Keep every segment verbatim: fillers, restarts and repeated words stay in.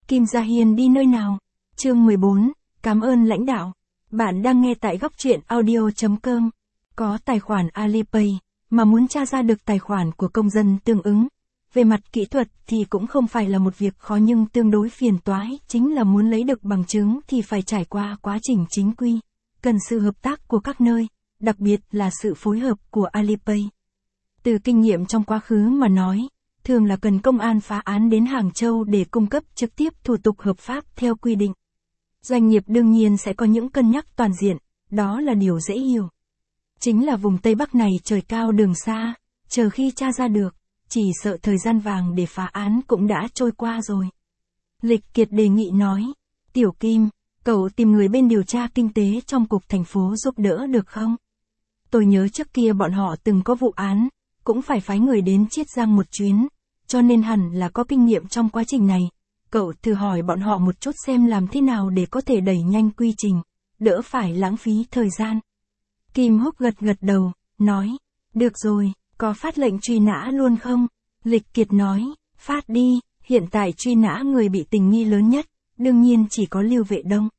Kim Gia Hiên đi nơi nào? Chương mười bốn, cảm ơn lãnh đạo. Bạn đang nghe tại góc truyện audio chấm com. Có tài khoản Alipay, mà muốn tra ra được tài khoản của công dân tương ứng. Về mặt kỹ thuật thì cũng không phải là một việc khó nhưng tương đối phiền toái, chính là muốn lấy được bằng chứng thì phải trải qua quá trình chính quy. Cần sự hợp tác của các nơi, đặc biệt là sự phối hợp của Alipay. Từ kinh nghiệm trong quá khứ mà nói, thường là cần công an phá án đến Hàng Châu để cung cấp trực tiếp thủ tục hợp pháp theo quy định. Doanh nghiệp đương nhiên sẽ có những cân nhắc toàn diện, đó là điều dễ hiểu. Chính là vùng Tây Bắc này trời cao đường xa, chờ khi tra ra được, chỉ sợ thời gian vàng để phá án cũng đã trôi qua rồi. Lịch Kiệt đề nghị nói, Tiểu Kim, cậu tìm người bên điều tra kinh tế trong cục thành phố giúp đỡ được không? Tôi nhớ trước kia bọn họ từng có vụ án, cũng phải phái người đến Chiết Giang một chuyến, cho nên hẳn là có kinh nghiệm trong quá trình này. Cậu thử hỏi bọn họ một chút xem làm thế nào để có thể đẩy nhanh quy trình, đỡ phải lãng phí thời gian. Kim Húc gật gật đầu, nói, được rồi, có phát lệnh truy nã luôn không? Lịch Kiệt nói, phát đi, hiện tại truy nã người bị tình nghi lớn nhất, đương nhiên chỉ có Lưu Vệ Đông.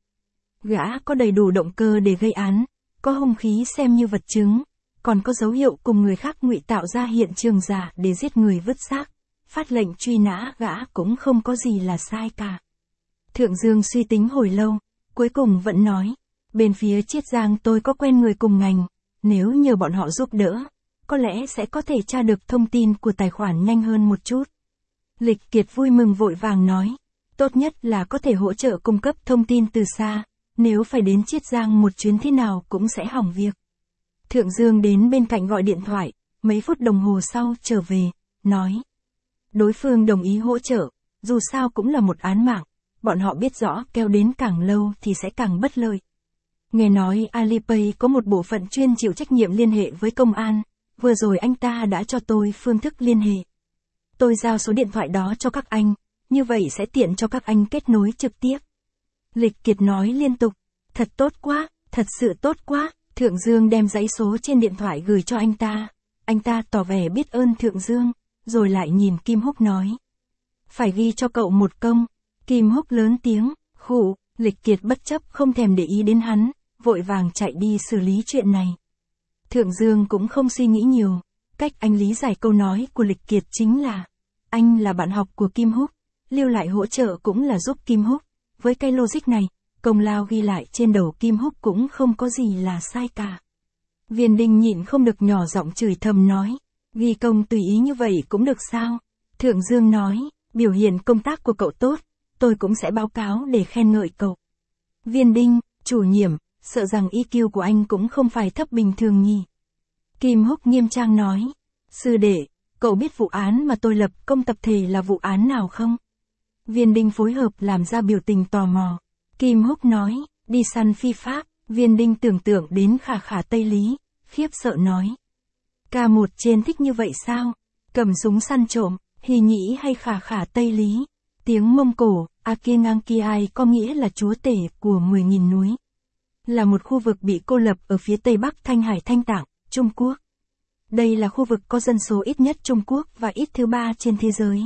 Gã có đầy đủ động cơ để gây án, có hung khí xem như vật chứng, còn có dấu hiệu cùng người khác ngụy tạo ra hiện trường giả để giết người vứt xác. Phát lệnh truy nã gã cũng không có gì là sai cả. Thượng Dương suy tính hồi lâu, cuối cùng vẫn nói, bên phía Chiết Giang tôi có quen người cùng ngành, nếu nhờ bọn họ giúp đỡ, có lẽ sẽ có thể tra được thông tin của tài khoản nhanh hơn một chút. Lịch Kiệt vui mừng vội vàng nói, tốt nhất là có thể hỗ trợ cung cấp thông tin từ xa, nếu phải đến Chiết Giang một chuyến thế nào cũng sẽ hỏng việc. Thượng Dương đến bên cạnh gọi điện thoại, mấy phút đồng hồ sau trở về, nói. Đối phương đồng ý hỗ trợ, dù sao cũng là một án mạng, bọn họ biết rõ kéo đến càng lâu thì sẽ càng bất lợi. Nghe nói Alipay có một bộ phận chuyên chịu trách nhiệm liên hệ với công an, vừa rồi anh ta đã cho tôi phương thức liên hệ. Tôi giao số điện thoại đó cho các anh, như vậy sẽ tiện cho các anh kết nối trực tiếp. Lịch Kiệt nói liên tục, thật tốt quá, thật sự tốt quá. Thượng Dương đem dãy số trên điện thoại gửi cho anh ta, anh ta tỏ vẻ biết ơn Thượng Dương, rồi lại nhìn Kim Húc nói. Phải ghi cho cậu một công. Kim Húc lớn tiếng, khụ. Lịch Kiệt bất chấp không thèm để ý đến hắn, vội vàng chạy đi xử lý chuyện này. Thượng Dương cũng không suy nghĩ nhiều, cách anh lý giải câu nói của Lịch Kiệt chính là, anh là bạn học của Kim Húc, lưu lại hỗ trợ cũng là giúp Kim Húc, với cái logic này, công lao ghi lại trên đầu Kim Húc cũng không có gì là sai cả. Viên Đinh nhịn không được nhỏ giọng chửi thầm nói, ghi công tùy ý như vậy cũng được sao? Thượng Dương nói, biểu hiện công tác của cậu tốt, tôi cũng sẽ báo cáo để khen ngợi cậu. Viên Đinh, chủ nhiệm, sợ rằng i kiu của anh cũng không phải thấp bình thường nhỉ. Kim Húc nghiêm trang nói, sư đệ, cậu biết vụ án mà tôi lập công tập thể là vụ án nào không? Viên Đinh phối hợp làm ra biểu tình tò mò. Kim Húc nói, đi săn phi pháp. Viên Đinh tưởng tượng đến Khả Khả Tây Lý, khiếp sợ nói. Ca một trên thích như vậy sao? Cầm súng săn trộm, Hì Nhĩ hay Khả Khả Tây Lý? Tiếng Mông Cổ, Akinangkiai có nghĩa là chúa tể của mười nghìn núi. Là một khu vực bị cô lập ở phía tây bắc Thanh Hải Thanh Tạng, Trung Quốc. Đây là khu vực có dân số ít nhất Trung Quốc và ít thứ ba trên thế giới.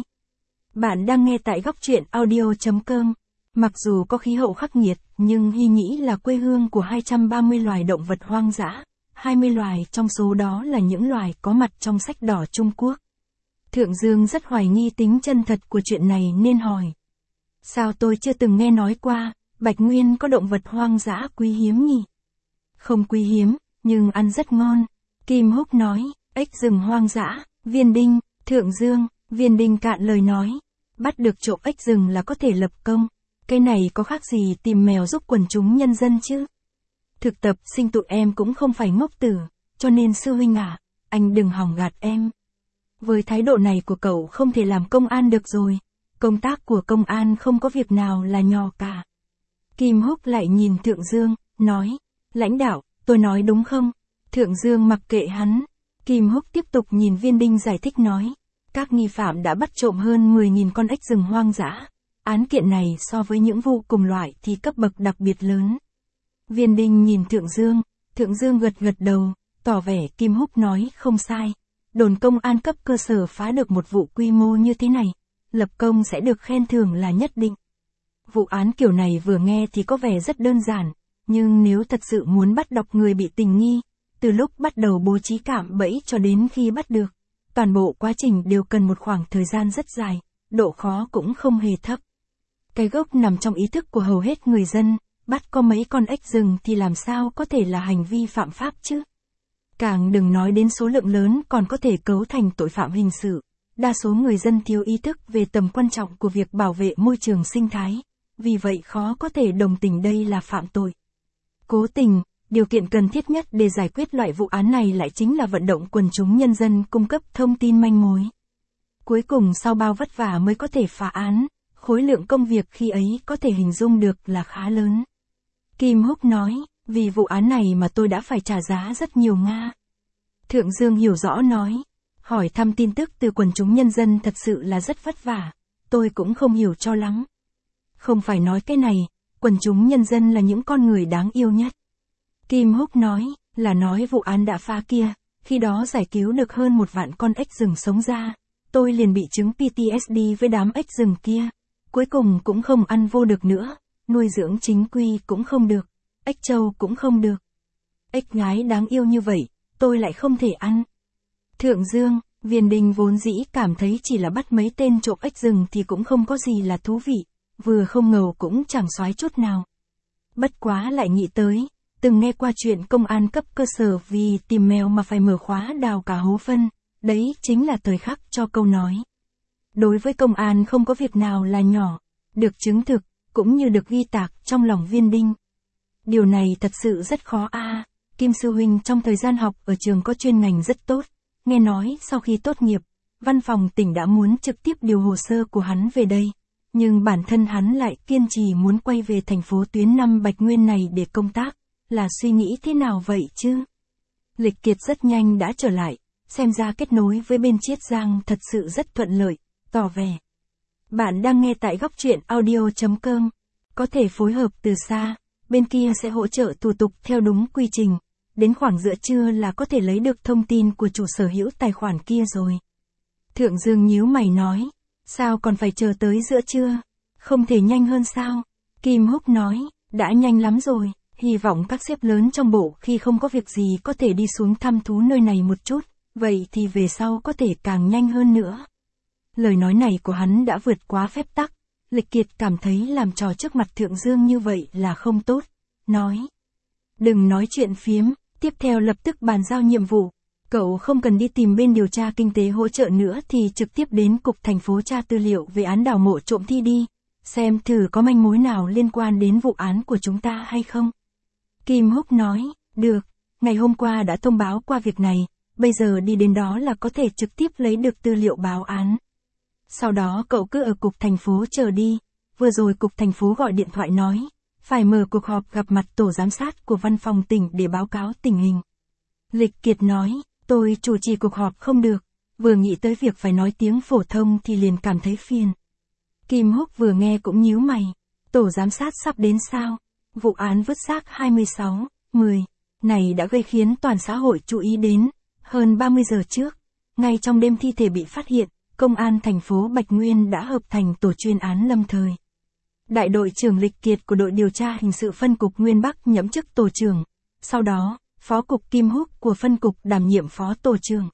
Bạn đang nghe tại góc truyện audio chấm com. Mặc dù có khí hậu khắc nghiệt, nhưng Hy Nhĩ là quê hương của hai trăm ba mươi loài động vật hoang dã, hai mươi loài trong số đó là những loài có mặt trong sách đỏ Trung Quốc. Thượng Dương rất hoài nghi tính chân thật của chuyện này nên hỏi. Sao tôi chưa từng nghe nói qua, Bạch Nguyên có động vật hoang dã quý hiếm nhỉ? Không quý hiếm, nhưng ăn rất ngon. Kim Húc nói, ếch rừng hoang dã. Viên Đinh, Thượng Dương, Viên Đinh cạn lời nói. Bắt được trộm ếch rừng là có thể lập công. Cái này có khác gì tìm mèo giúp quần chúng nhân dân chứ? Thực tập sinh tụi em cũng không phải ngốc tử, cho nên sư huynh à, anh đừng hòng gạt em. Với thái độ này của cậu không thể làm công an được rồi. Công tác của công an không có việc nào là nhỏ cả. Kim Húc lại nhìn Thượng Dương, nói, lãnh đạo, tôi nói đúng không? Thượng Dương mặc kệ hắn. Kim Húc tiếp tục nhìn Viên Đinh giải thích nói, các nghi phạm đã bắt trộm hơn mười nghìn con ếch rừng hoang dã. Án kiện này so với những vụ cùng loại thì cấp bậc đặc biệt lớn. Viên Đinh nhìn Thượng Dương, Thượng Dương gật gật đầu, tỏ vẻ Kim Húc nói không sai. Đồn công an cấp cơ sở phá được một vụ quy mô như thế này, lập công sẽ được khen thưởng là nhất định. Vụ án kiểu này vừa nghe thì có vẻ rất đơn giản, nhưng nếu thật sự muốn bắt đọc người bị tình nghi, từ lúc bắt đầu bố trí cạm bẫy cho đến khi bắt được, toàn bộ quá trình đều cần một khoảng thời gian rất dài, độ khó cũng không hề thấp. Cái gốc nằm trong ý thức của hầu hết người dân, bắt có mấy con ếch rừng thì làm sao có thể là hành vi phạm pháp chứ? Càng đừng nói đến số lượng lớn còn có thể cấu thành tội phạm hình sự. Đa số người dân thiếu ý thức về tầm quan trọng của việc bảo vệ môi trường sinh thái, vì vậy khó có thể đồng tình đây là phạm tội. Cố tình, điều kiện cần thiết nhất để giải quyết loại vụ án này lại chính là vận động quần chúng nhân dân cung cấp thông tin manh mối. Cuối cùng sau bao vất vả mới có thể phá án, khối lượng công việc khi ấy có thể hình dung được là khá lớn. Kim Húc nói, vì vụ án này mà tôi đã phải trả giá rất nhiều Nga. Thượng Dương hiểu rõ nói, hỏi thăm tin tức từ quần chúng nhân dân thật sự là rất vất vả, tôi cũng không hiểu cho lắm. Không phải nói cái này, quần chúng nhân dân là những con người đáng yêu nhất. Kim Húc nói, là nói vụ án đã phá kia, khi đó giải cứu được hơn một vạn con ếch rừng sống ra, tôi liền bị chứng pê tê ét đê với đám ếch rừng kia, cuối cùng cũng không ăn vô được nữa, nuôi dưỡng chính quy cũng không được, ếch trâu cũng không được. Ếch gái đáng yêu như vậy, tôi lại không thể ăn. Thượng Dương, Viên Đình vốn dĩ cảm thấy chỉ là bắt mấy tên trộm ếch rừng thì cũng không có gì là thú vị, vừa không ngầu cũng chẳng xoái chút nào. Bất quá lại nghĩ tới, từng nghe qua chuyện công an cấp cơ sở vì tìm mèo mà phải mở khóa đào cả hố phân, đấy chính là thời khắc cho câu nói. Đối với công an không có việc nào là nhỏ, được chứng thực, cũng như được ghi tạc trong lòng Viên Đình. Điều này thật sự rất khó a. À. Kim Sư Huynh trong thời gian học ở trường có chuyên ngành rất tốt, nghe nói sau khi tốt nghiệp, văn phòng tỉnh đã muốn trực tiếp điều hồ sơ của hắn về đây, nhưng bản thân hắn lại kiên trì muốn quay về thành phố tuyến năm Bạch Nguyên này để công tác, là suy nghĩ thế nào vậy chứ? Lịch Kiệt rất nhanh đã trở lại, xem ra kết nối với bên Chiết Giang thật sự rất thuận lợi, tỏ vẻ. Bạn đang nghe tại góc truyện audio chấm com, có thể phối hợp từ xa, bên kia sẽ hỗ trợ thủ tục theo đúng quy trình. Đến khoảng giữa trưa là có thể lấy được thông tin của chủ sở hữu tài khoản kia rồi. Thượng Dương nhíu mày nói, sao còn phải chờ tới giữa trưa? Không thể nhanh hơn sao? Kim Húc nói, đã nhanh lắm rồi, hy vọng các sếp lớn trong bộ khi không có việc gì có thể đi xuống thăm thú nơi này một chút, vậy thì về sau có thể càng nhanh hơn nữa. Lời nói này của hắn đã vượt quá phép tắc, Lịch Kiệt cảm thấy làm trò trước mặt Thượng Dương như vậy là không tốt, nói. Đừng nói chuyện phiếm. Tiếp theo lập tức bàn giao nhiệm vụ, cậu không cần đi tìm bên điều tra kinh tế hỗ trợ nữa thì trực tiếp đến cục thành phố tra tư liệu về án đào mộ trộm thi đi, xem thử có manh mối nào liên quan đến vụ án của chúng ta hay không. Kim Húc nói, được, ngày hôm qua đã thông báo qua việc này, bây giờ đi đến đó là có thể trực tiếp lấy được tư liệu báo án. Sau đó cậu cứ ở cục thành phố chờ đi, vừa rồi cục thành phố gọi điện thoại nói. Phải mở cuộc họp gặp mặt tổ giám sát của văn phòng tỉnh để báo cáo tình hình. Lịch Kiệt nói, tôi chủ trì cuộc họp không được, vừa nghĩ tới việc phải nói tiếng phổ thông thì liền cảm thấy phiền. Kim Húc vừa nghe cũng nhíu mày, tổ giám sát sắp đến sao? Vụ án vứt xác hai mươi sáu, mười, này đã gây khiến toàn xã hội chú ý đến, hơn ba mươi giờ trước, ngay trong đêm thi thể bị phát hiện, công an thành phố Bạch Nguyên đã hợp thành tổ chuyên án lâm thời. Đại đội trưởng Lịch Kiệt của đội điều tra hình sự phân cục Nguyên Bắc nhậm chức tổ trưởng, sau đó, phó cục Kim Húc của phân cục đảm nhiệm phó tổ trưởng.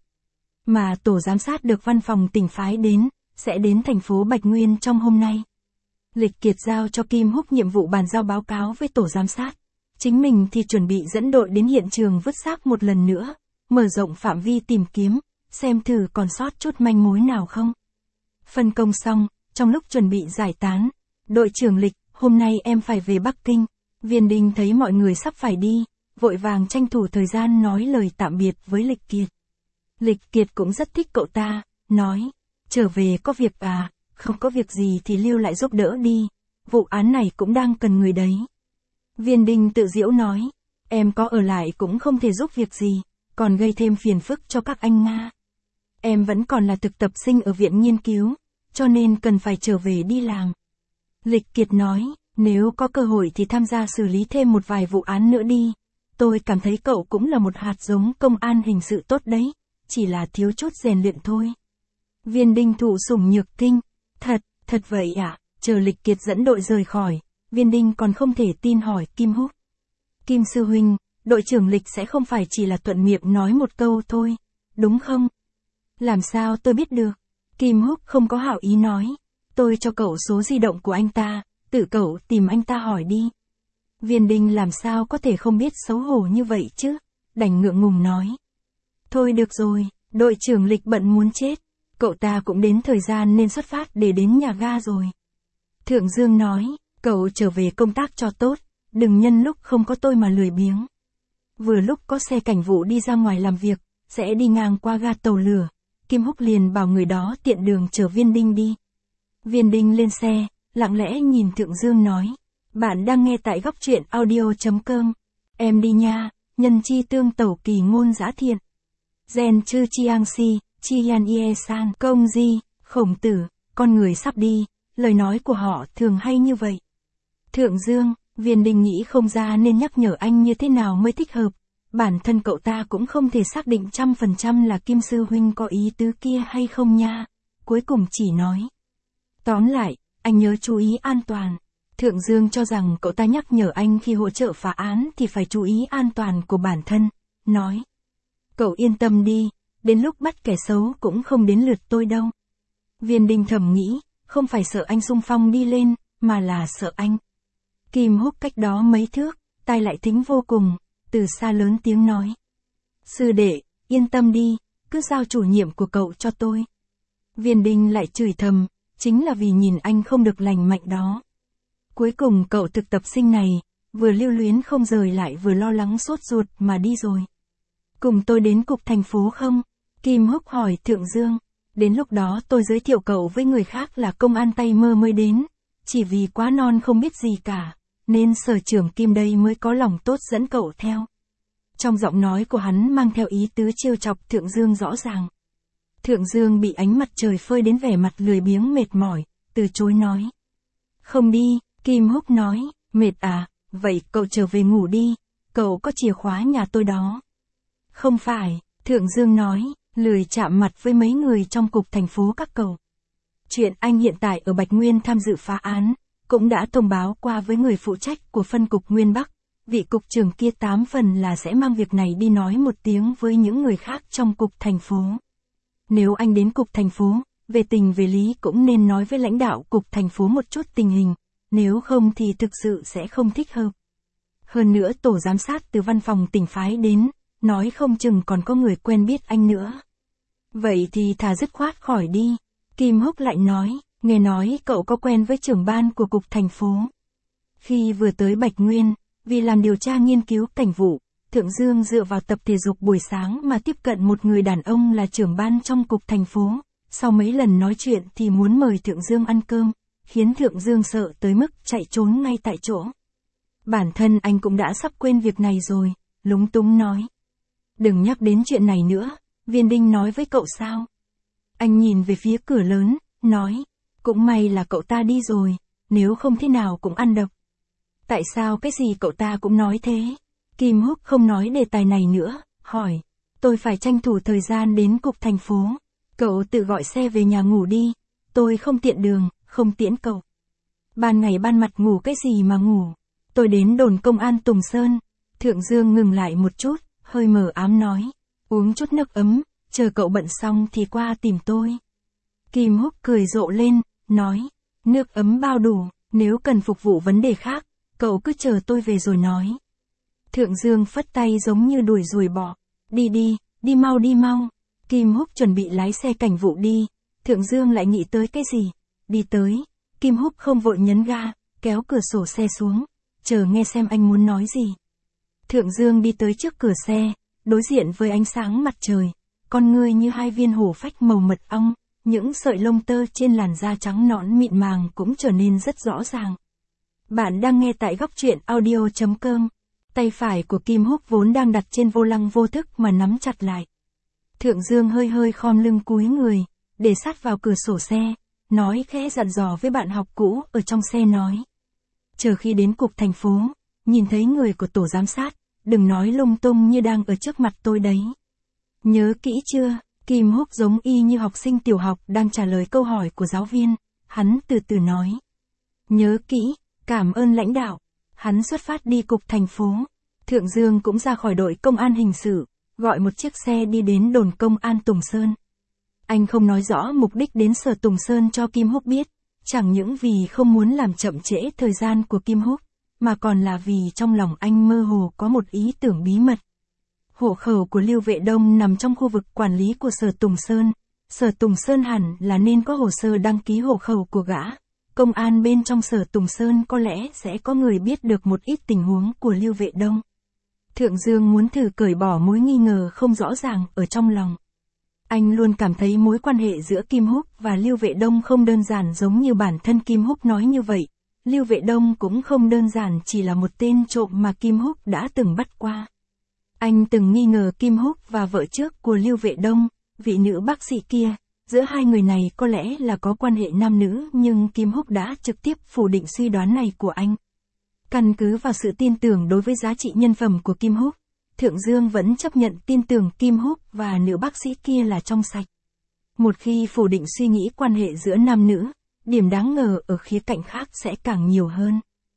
Mà tổ giám sát được văn phòng tỉnh phái đến, sẽ đến thành phố Bạch Nguyên trong hôm nay. Lịch Kiệt giao cho Kim Húc nhiệm vụ bàn giao báo cáo với tổ giám sát. Chính mình thì chuẩn bị dẫn đội đến hiện trường vứt xác một lần nữa, mở rộng phạm vi tìm kiếm, xem thử còn sót chút manh mối nào không. Phân công xong, trong lúc chuẩn bị giải tán, đội trưởng Lịch, hôm nay em phải về Bắc Kinh. Viên Đình thấy mọi người sắp phải đi, vội vàng tranh thủ thời gian nói lời tạm biệt với Lịch Kiệt. Lịch Kiệt cũng rất thích cậu ta, nói, trở về có việc à, không có việc gì thì lưu lại giúp đỡ đi, vụ án này cũng đang cần người đấy. Viên Đình tự giễu nói, em có ở lại cũng không thể giúp việc gì, còn gây thêm phiền phức cho các anh Nga. Em vẫn còn là thực tập sinh ở viện nghiên cứu, cho nên cần phải trở về đi làm. Lịch Kiệt nói, nếu có cơ hội thì tham gia xử lý thêm một vài vụ án nữa đi. Tôi cảm thấy cậu cũng là một hạt giống công an hình sự tốt đấy, chỉ là thiếu chút rèn luyện thôi. Viên Đình thụ sủng nhược kinh, thật, thật vậy ạ, à? Chờ Lịch Kiệt dẫn đội rời khỏi, Viên Đinh còn không thể tin hỏi Kim Húc. Kim sư huynh, đội trưởng Lịch sẽ không phải chỉ là thuận miệng nói một câu thôi, đúng không? Làm sao tôi biết được? Kim Húc không có hảo ý nói. Tôi cho cậu số di động của anh ta, tự cậu tìm anh ta hỏi đi. Viên Đinh làm sao có thể không biết xấu hổ như vậy chứ? Đành ngượng ngùng nói. Thôi được rồi, đội trưởng Lịch bận muốn chết. Cậu ta cũng đến thời gian nên xuất phát để đến nhà ga rồi. Thượng Dương nói, cậu trở về công tác cho tốt, đừng nhân lúc không có tôi mà lười biếng. Vừa lúc có xe cảnh vụ đi ra ngoài làm việc, sẽ đi ngang qua ga tàu lửa. Kim Húc liền bảo người đó tiện đường chở Viên Đinh đi. Viên Đinh lên xe, lặng lẽ nhìn Thượng Dương nói. Bạn đang nghe tại góc truyện audio.com. Em đi nha, nhân chi tương tẩu kỳ ngôn giã thiện. Gen chư chiang si, chi yan ye san, công di, Khổng Tử, con người sắp đi, lời nói của họ thường hay như vậy. Thượng Dương, Viên Đinh nghĩ không ra nên nhắc nhở anh như thế nào mới thích hợp. Bản thân cậu ta cũng không thể xác định trăm phần trăm là Kim sư huynh có ý tứ kia hay không nha. Cuối cùng chỉ nói. Tóm lại, anh nhớ chú ý an toàn. Thượng Dương cho rằng cậu ta nhắc nhở anh khi hỗ trợ phá án thì phải chú ý an toàn của bản thân. Nói. Cậu yên tâm đi, đến lúc bắt kẻ xấu cũng không đến lượt tôi đâu. Viên Đinh thầm nghĩ, không phải sợ anh xung phong đi lên, mà là sợ anh. Kim Húc cách đó mấy thước, tai lại thính vô cùng, từ xa lớn tiếng nói. Sư đệ, yên tâm đi, cứ giao chủ nhiệm của cậu cho tôi. Viên Đinh lại chửi thầm, chính là vì nhìn anh không được lành mạnh đó. Cuối cùng cậu thực tập sinh này, vừa lưu luyến không rời lại vừa lo lắng sốt ruột mà đi rồi. Cùng tôi đến cục thành phố không? Kim Húc hỏi Thượng Dương. Đến lúc đó tôi giới thiệu cậu với người khác là công an tay mơ mới đến. Chỉ vì quá non không biết gì cả, nên sở trưởng Kim đây mới có lòng tốt dẫn cậu theo. Trong giọng nói của hắn mang theo ý tứ trêu chọc Thượng Dương rõ ràng. Thượng Dương bị ánh mặt trời phơi đến vẻ mặt lười biếng mệt mỏi, từ chối nói. Không đi, Kim Húc nói, mệt à, vậy cậu trở về ngủ đi, cậu có chìa khóa nhà tôi đó. Không phải, Thượng Dương nói, lười chạm mặt với mấy người trong cục thành phố các cậu. Chuyện anh hiện tại ở Bạch Nguyên tham dự phá án, cũng đã thông báo qua với người phụ trách của phân cục Nguyên Bắc. Vị cục trưởng kia tám phần là sẽ mang việc này đi nói một tiếng với những người khác trong cục thành phố. Nếu anh đến cục thành phố, về tình về lý cũng nên nói với lãnh đạo cục thành phố một chút tình hình, nếu không thì thực sự sẽ không thích hợp. Hơn nữa tổ giám sát từ văn phòng tỉnh phái đến, nói không chừng còn có người quen biết anh nữa. Vậy thì thà dứt khoát khỏi đi. Kim Húc lại nói, nghe nói cậu có quen với trưởng ban của cục thành phố. Khi vừa tới Bạch Nguyên, vì làm điều tra nghiên cứu cảnh vụ, Thượng Dương dựa vào tập thể dục buổi sáng mà tiếp cận một người đàn ông là trưởng ban trong cục thành phố. Sau mấy lần nói chuyện thì muốn mời Thượng Dương ăn cơm, khiến Thượng Dương sợ tới mức chạy trốn ngay tại chỗ. Bản thân anh cũng đã sắp quên việc này rồi, lúng túng nói. Đừng nhắc đến chuyện này nữa, Viên Đinh nói với cậu sao? Anh nhìn về phía cửa lớn, nói, cũng may là cậu ta đi rồi, nếu không thế nào cũng ăn độc. Tại sao cái gì cậu ta cũng nói thế? Kim Húc không nói đề tài này nữa, hỏi, tôi phải tranh thủ thời gian đến cục thành phố. Cậu tự gọi xe về nhà ngủ đi, tôi không tiện đường, không tiễn cậu. Ban ngày ban mặt ngủ cái gì mà ngủ, tôi đến đồn công an Tùng Sơn. Thượng Dương ngừng lại một chút, hơi mờ ám nói, uống chút nước ấm, chờ cậu bận xong thì qua tìm tôi. Kim Húc cười rộ lên, nói, nước ấm bao đủ, nếu cần phục vụ vấn đề khác, cậu cứ chờ tôi về rồi nói. Thượng Dương phất tay giống như đuổi ruồi bọ, đi đi, đi mau đi mau. Kim Húc chuẩn bị lái xe cảnh vụ đi, Thượng Dương lại nghĩ tới cái gì, đi tới, Kim Húc không vội nhấn ga, kéo cửa sổ xe xuống, chờ nghe xem anh muốn nói gì. Thượng Dương đi tới trước cửa xe, đối diện với ánh sáng mặt trời, con ngươi như hai viên hổ phách màu mật ong, những sợi lông tơ trên làn da trắng nõn mịn màng cũng trở nên rất rõ ràng. Bạn đang nghe tại góc truyện audio.com. Tay phải của Kim Húc vốn đang đặt trên vô lăng vô thức mà nắm chặt lại. Thượng Dương hơi hơi khom lưng cúi người, để sát vào cửa sổ xe, nói khẽ dặn dò với bạn học cũ ở trong xe nói. Chờ khi đến cục thành phố, nhìn thấy người của tổ giám sát, đừng nói lung tung như đang ở trước mặt tôi đấy. Nhớ kỹ chưa? Kim Húc giống y như học sinh tiểu học đang trả lời câu hỏi của giáo viên, hắn từ từ nói. Nhớ kỹ, cảm ơn lãnh đạo. Hắn xuất phát đi cục thành phố. Thượng Dương cũng ra khỏi đội công an hình sự, gọi một chiếc xe đi đến đồn công an Tùng Sơn. Anh không nói rõ mục đích đến sở Tùng Sơn cho Kim Húc biết, chẳng những vì không muốn làm chậm trễ thời gian của Kim Húc, mà còn là vì trong lòng anh mơ hồ có một ý tưởng bí mật. Hộ khẩu của Lưu Vệ Đông nằm trong khu vực quản lý của sở Tùng Sơn. Sở Tùng Sơn hẳn là nên có hồ sơ đăng ký hộ khẩu của gã. Công an bên trong sở Tùng Sơn có lẽ sẽ có người biết được một ít tình huống của Lưu Vệ Đông. Thượng Dương muốn thử cởi bỏ mối nghi ngờ không rõ ràng ở trong lòng. Anh luôn cảm thấy mối quan hệ giữa Kim Húc và Lưu Vệ Đông không đơn giản giống như bản thân Kim Húc nói như vậy. Lưu Vệ Đông cũng không đơn giản chỉ là một tên trộm mà Kim Húc đã từng bắt qua. Anh từng nghi ngờ Kim Húc và vợ trước của Lưu Vệ Đông, vị nữ bác sĩ kia, giữa hai người này có lẽ là có quan hệ nam nữ, nhưng Kim Húc đã trực tiếp phủ định suy đoán này của anh. Căn cứ vào sự tin tưởng đối với giá trị nhân phẩm của Kim Húc, Thượng Dương vẫn chấp nhận tin tưởng Kim Húc và nữ bác sĩ kia là trong sạch. Một khi phủ định suy nghĩ quan hệ giữa nam nữ, điểm đáng ngờ ở khía cạnh khác sẽ càng nhiều hơn.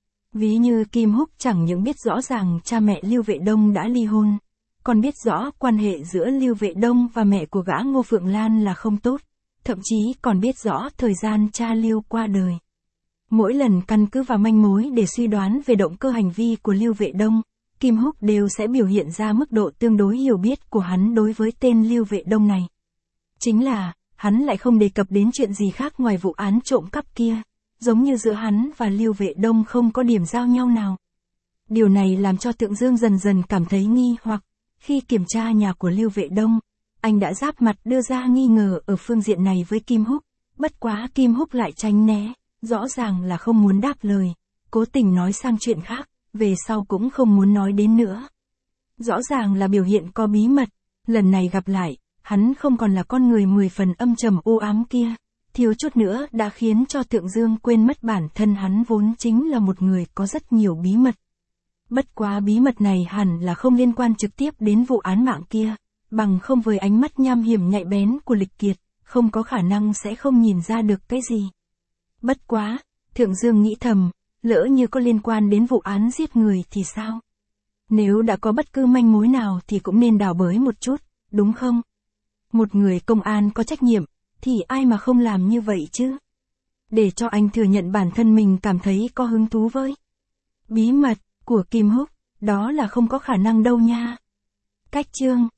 Ví như Kim Húc chẳng những biết rõ ràng cha mẹ Lưu Vệ Đông đã ly hôn, còn biết rõ quan hệ giữa Lưu Vệ Đông và mẹ của gã Ngô Phượng Lan là không tốt, thậm chí còn biết rõ thời gian cha Lưu qua đời. Mỗi lần căn cứ vào manh mối để suy đoán về động cơ hành vi của Lưu Vệ Đông, Kim Húc đều sẽ biểu hiện ra mức độ tương đối hiểu biết của hắn đối với tên Lưu Vệ Đông này. Chính là, hắn lại không đề cập đến chuyện gì khác ngoài vụ án trộm cắp kia, giống như giữa hắn và Lưu Vệ Đông không có điểm giao nhau nào. Điều này làm cho Thượng Dương dần dần cảm thấy nghi hoặc. Khi kiểm tra nhà của Lưu Vệ Đông, anh đã giáp mặt đưa ra nghi ngờ ở phương diện này với Kim Húc, bất quá Kim Húc lại tránh né, rõ ràng là không muốn đáp lời, cố tình nói sang chuyện khác, về sau cũng không muốn nói đến nữa. Rõ ràng là biểu hiện có bí mật, lần này gặp lại, hắn không còn là con người mười phần âm trầm u ám kia, thiếu chút nữa đã khiến cho Thượng Dương quên mất bản thân hắn vốn chính là một người có rất nhiều bí mật. Bất quá bí mật này hẳn là không liên quan trực tiếp đến vụ án mạng kia, bằng không với ánh mắt nham hiểm nhạy bén của Lịch Kiệt, không có khả năng sẽ không nhìn ra được cái gì. Bất quá, Thượng Dương nghĩ thầm, lỡ như có liên quan đến vụ án giết người thì sao? Nếu đã có bất cứ manh mối nào thì cũng nên đào bới một chút, đúng không? Một người công an có trách nhiệm, thì ai mà không làm như vậy chứ? Để cho anh thừa nhận bản thân mình cảm thấy có hứng thú với bí mật của Kim Húc, đó là không có khả năng đâu nha. Cách chương